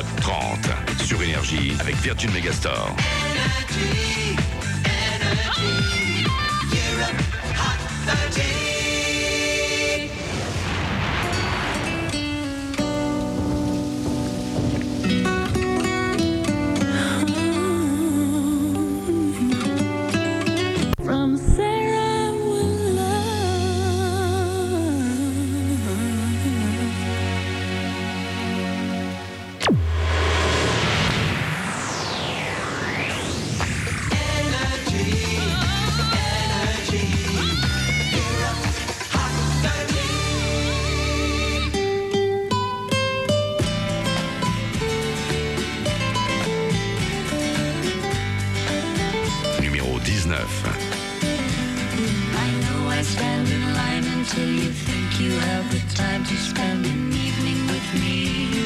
Hot 30 sur Énergie avec Virgin Megastore. Europe Hot 30. From Sarah with love. Numéro 19. I know I stand in line until you think you have the time to spend an evening with me.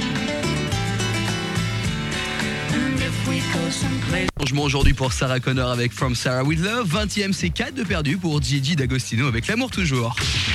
And if we go someplace. Changement aujourd'hui pour Sarah Connor avec From Sarah With Love. 20e, c'est 4 de perdu pour Gigi D'Agostino avec L'amour toujours.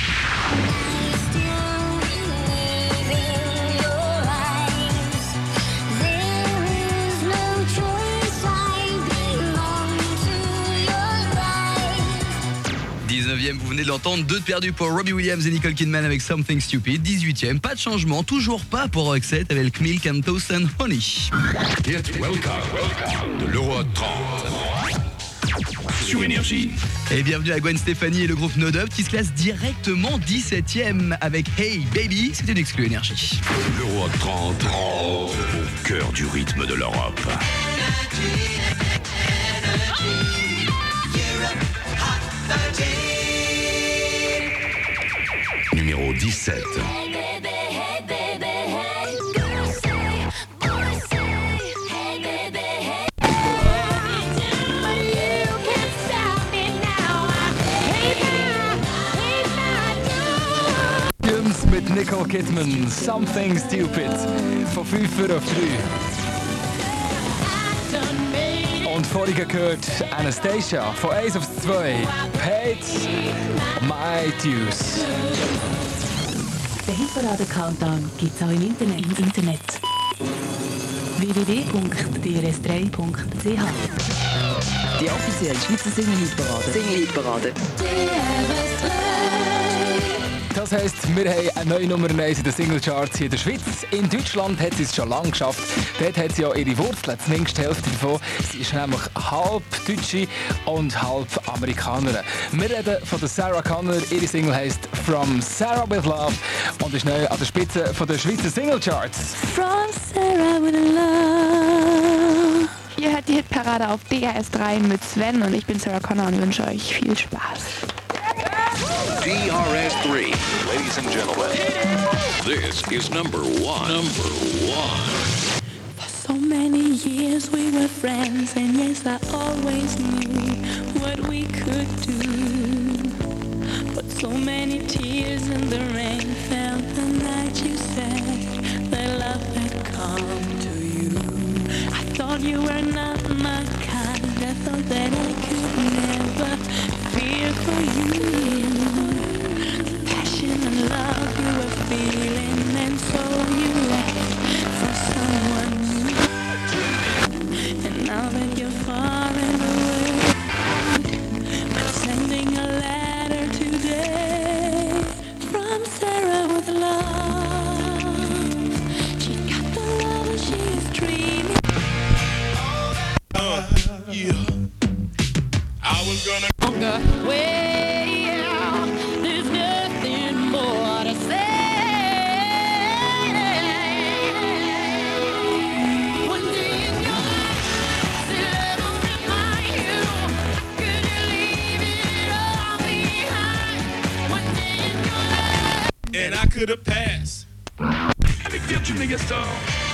Vous venez de l'entendre, 2 de perdu pour Robbie Williams et Nicole Kidman avec Something Stupid. 18e, pas de changement, toujours pas pour Roxette avec Milk and Toast and Honey. Hit Welcome de l'Euro Hot 30 sur Énergie. Et bienvenue à Gwen Stefani et le groupe No Doubt qui se classe directement 17e avec Hey Baby, c'est une exclue Énergie. L'Euro Hot 30 au cœur du rythme de l'Europe. Numéro 17. Mit Nicole Kidman, Something Stupid, von 5 auf 3. Und vorhin gehört Anastasia, von 1 auf 2, Paid My Dues. Den Hitparade-Countdown gibt es auch im Internet. www.drs3.ch. Die offizielle Schweizer Single-Hitparade. Das heisst, wir haben eine neue Nummer 1 in den Singlecharts hier in der Schweiz. In Deutschland hat sie es schon lange geschafft. Dort hat sie ja ihre Wurzeln, zumindest die Hälfte davon. Sie ist nämlich halb Deutsche und halb Amerikanerin. Wir reden von der Sarah Connor. Ihre Single heisst From Sarah With Love und ist neu an der Spitze von der Schweizer Singlecharts. From Sarah with love. Ihr hört die Hitparade auf DRS3 mit Sven und ich bin Sarah Connor und wünsche euch viel Spaß. DRS3, ladies and gentlemen, this is number one. For so many years we were friends, and yes, I always knew what we could do. But so many tears in the rain fell the night you said that love had come to you. I thought you were not my kind, I thought that I could never feel for you. And love you were feeling, and so you left for someone new. And now that you're far and away, I'm sending a letter today from Sarah with love. She got the love and she's dreaming. Yeah. I was gonna Well, there's nothing more to say. One day in your life, it'll remind you. Could you leave it all behind? One day in your life. and I could have passed. Avec Virgin Megastore.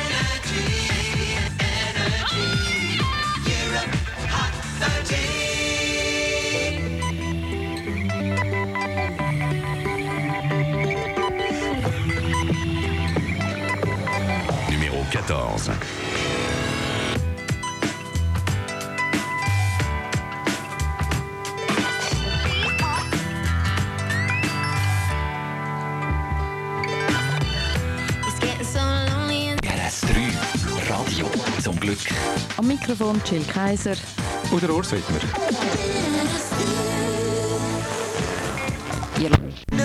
Numéro 14. Glück. Am Mikrofon Jill Kaiser. Oder Urs Wittmer. Ihr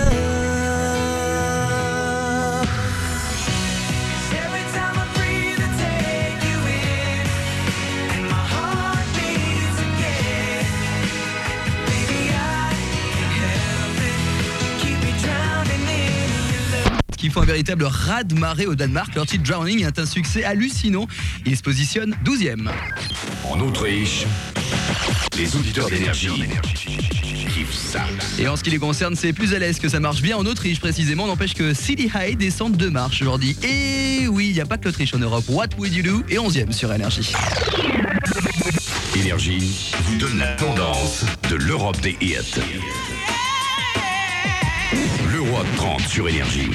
Qui font un véritable raz-de-marée au Danemark. Leur titre Drowning est un succès hallucinant. Il se positionne 12e. En Autriche, les auditeurs d'énergie kiffent ça. Et en ce qui les concerne, c'est plus à l'aise que ça marche bien en Autriche précisément. N'empêche que City High descend 2 marches aujourd'hui. Et oui, il n'y a pas que l'Autriche en Europe. What Would You Do est 11e sur Énergie. Énergie vous donne la tendance de l'Europe des hits. L'Euro Hot 30 sur Énergie.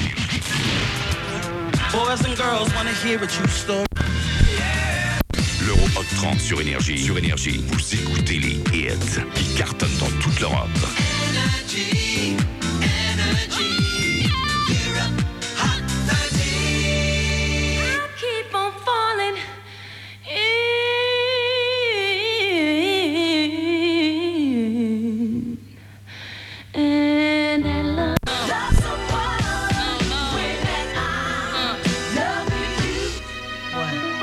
Boys and girls wanna hear a true story. L'Euro Hot 30 sur Énergie. Sur Énergie, vous écoutez les hits qui cartonnent dans toute l'Europe. Energy, energy, Europe Hot 30. I keep on falling in, and I love someone when I love you.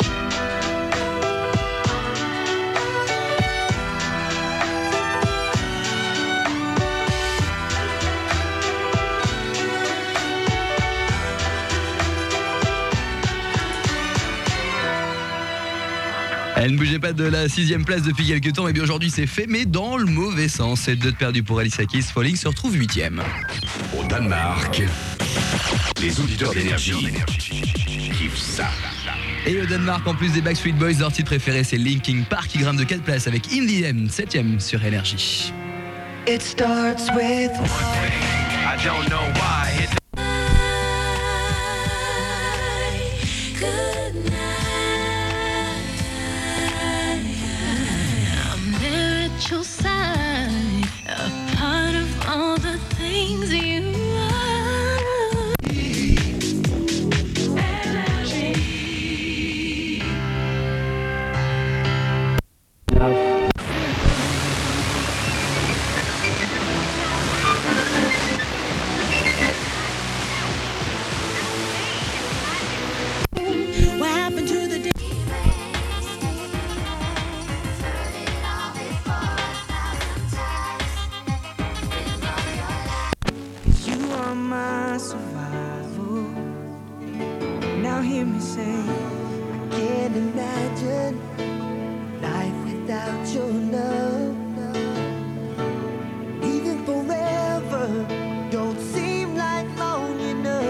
Elle ne bougeait pas de la 6e place depuis quelques temps. Et bien aujourd'hui c'est fait, mais dans le mauvais sens. 7 de perdu pour Alicia Keys. Falling se retrouve 8e. Au Danemark, les auditeurs d'énergie kiffent ça. Et au Danemark, en plus des Backstreet Boys, leur titre préféré c'est Linkin Park qui grimpe de 4 places avec In The End, 7e sur Énergie. It starts with I don't know why. Good night. I'm there at your side, a part of all the things you are. Energy. what happened to the day. You are my survival. Now hear me say, I can't imagine life without your love. Even forever don't seem like long enough.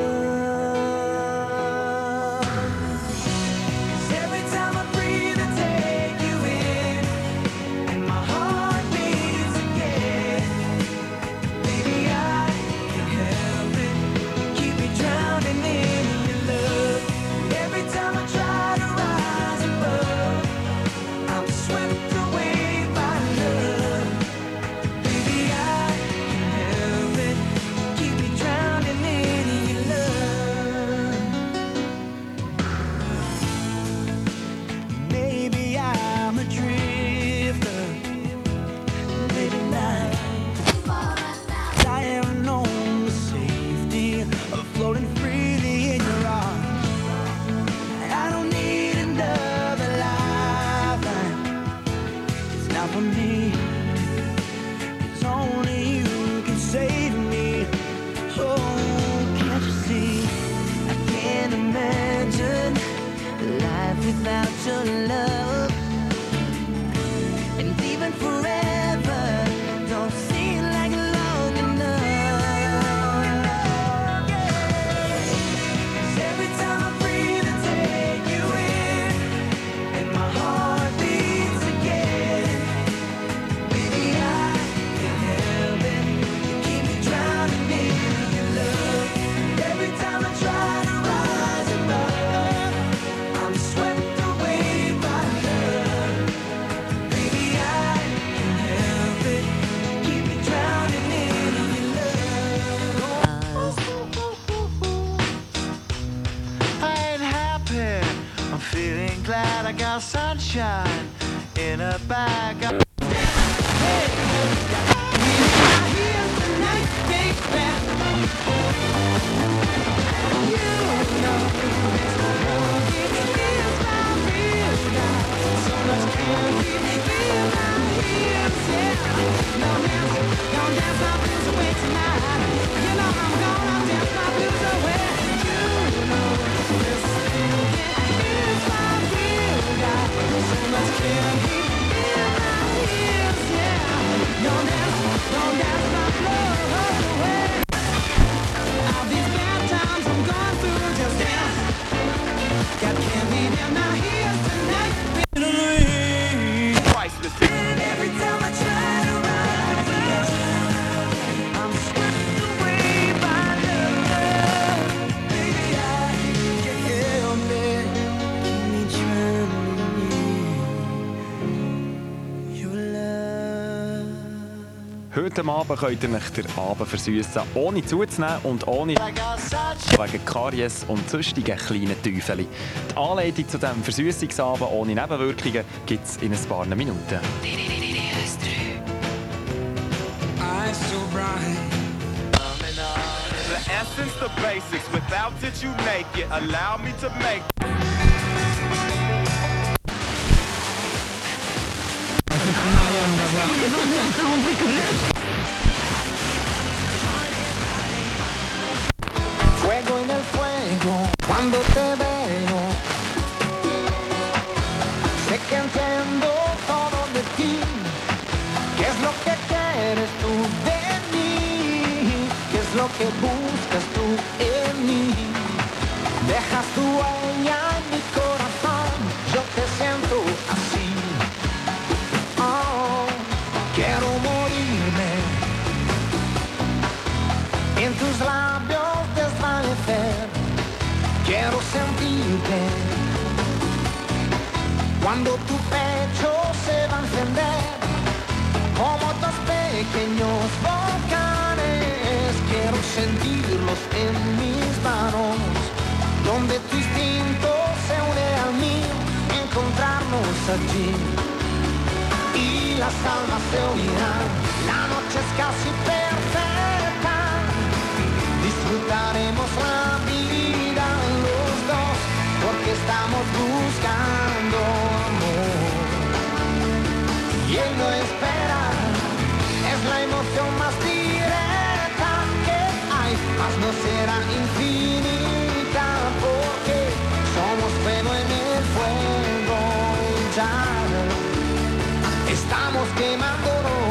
'Cause every time I breathe, I take you in, and my heart beats again. Baby, I can't help it, keep me drowning in your love. Every time I try to rise above, I'm swept away by got sunshine in a bag. Heute Abend könnt ihr euch den Abend versüssen, ohne zuzunehmen und ohne wegen Karies und sonstigen kleinen Teufeln. Die Anleitung zu diesem Versüssungsabend ohne Nebenwirkungen gibt es in ein paar Minuten. The essence, the basics. Without it, you make it. Allow me to make. Fuego en el fuego cuando te veo. Sé que entiendo todo de ti. ¿Qué es lo que quieres tú de mí? ¿Qué es lo que buscas tú en mí? Dejas tu huella en mi corazón. Yo te siento así. Oh, quiero morirme en tus labios desvanecer. Quiero sentirte cuando tu pecho se va a encender como dos pequeños volcanes. Quiero sentirlos en mis manos, donde tu instinto se une al mío, encontrarnos allí y las almas se unirán. La noche es casi perfecta, disfrutaremos la vida los dos, porque estamos buscando amor. Y él no espera, es la emoción más directa que hay, mas no será infinita, porque somos fuego en el fuego y ya estamos quemándonos.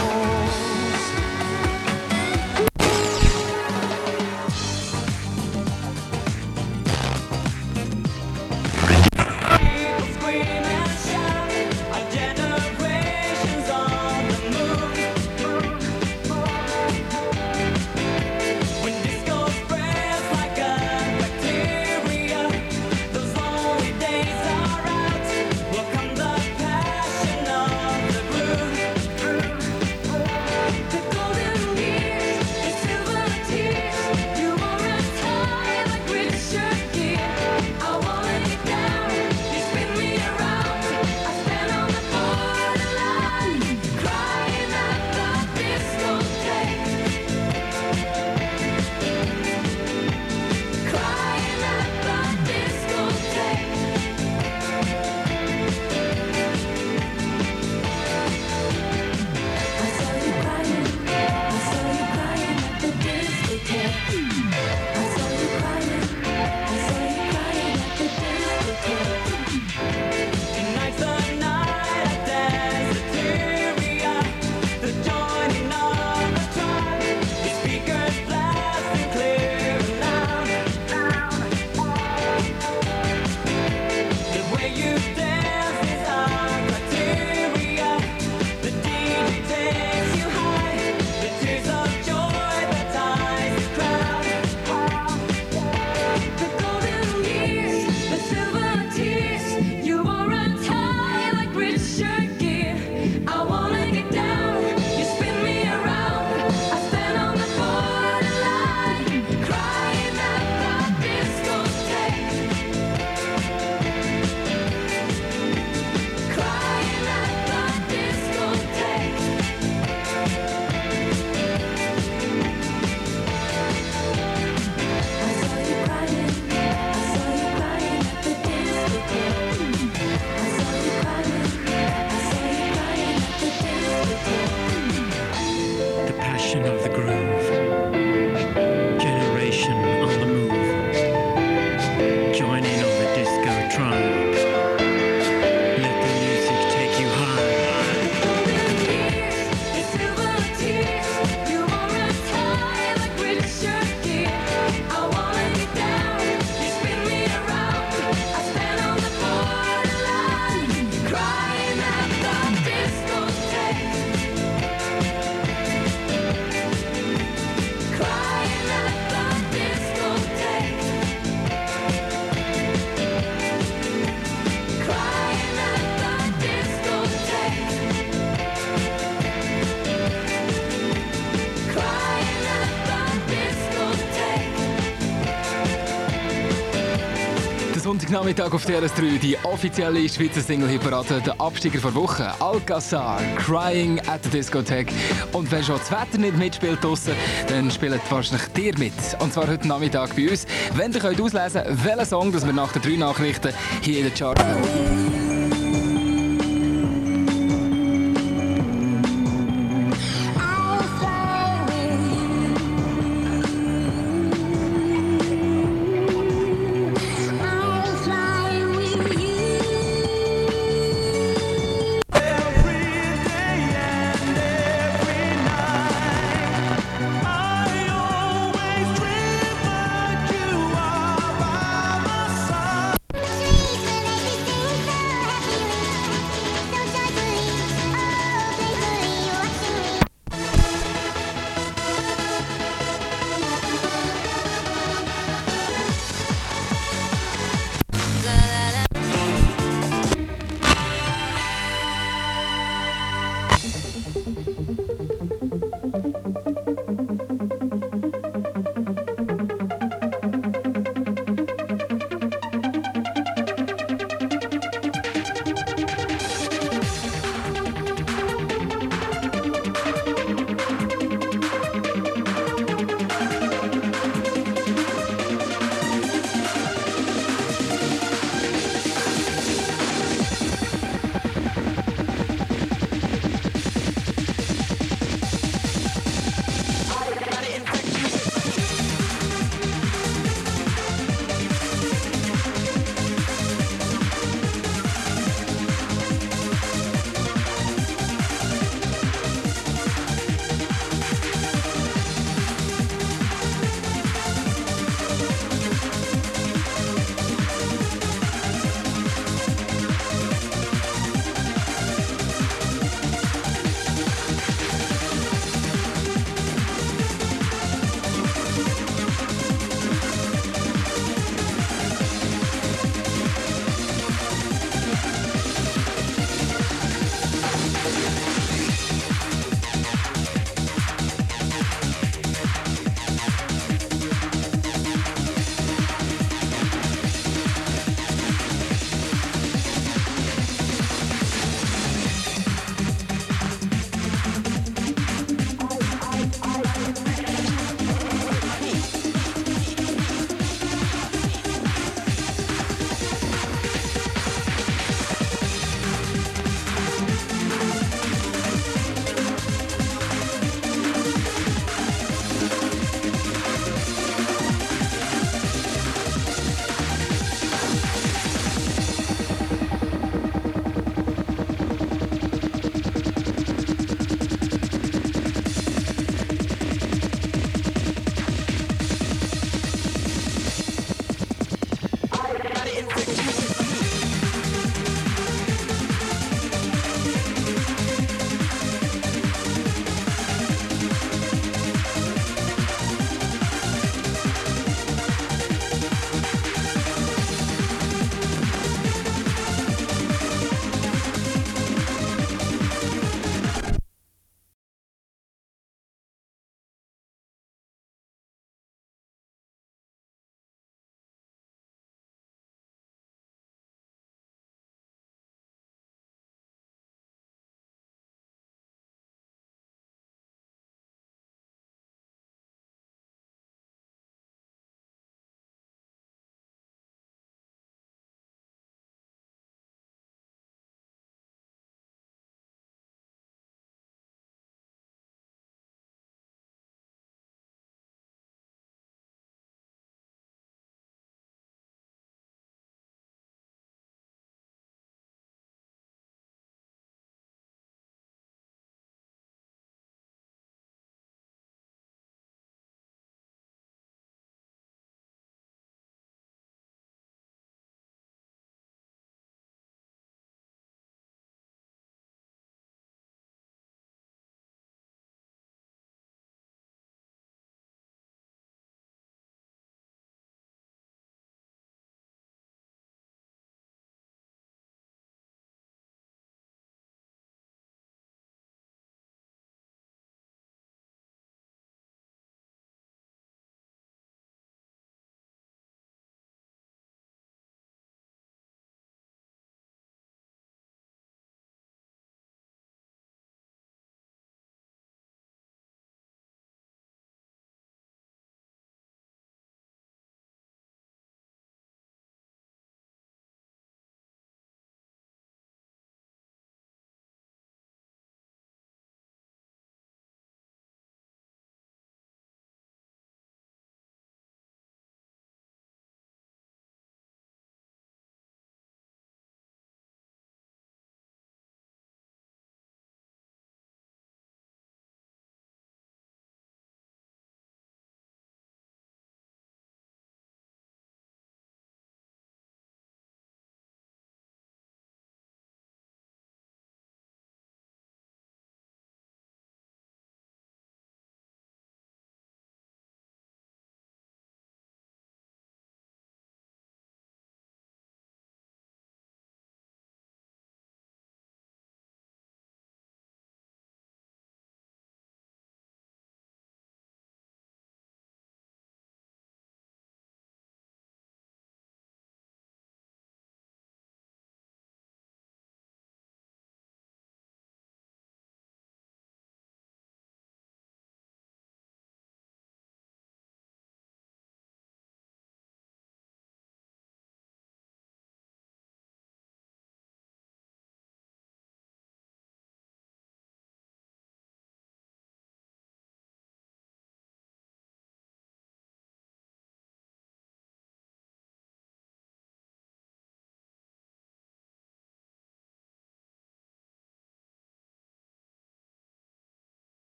Sonntagnachmittag auf TRS3, die offizielle Schweizer Single-Hitparade, der Absteiger vor Woche. Alcazar, Crying at the Discotheque. Und wenn schon das Wetter nicht mitspielt draussen, dann spielt wahrscheinlich dir mit. Und zwar heute Nachmittag bei uns. Wenn ihr könnt auslesen könnt, welchen Song dass wir nach den 3 Nachrichten hier in den Charts haben.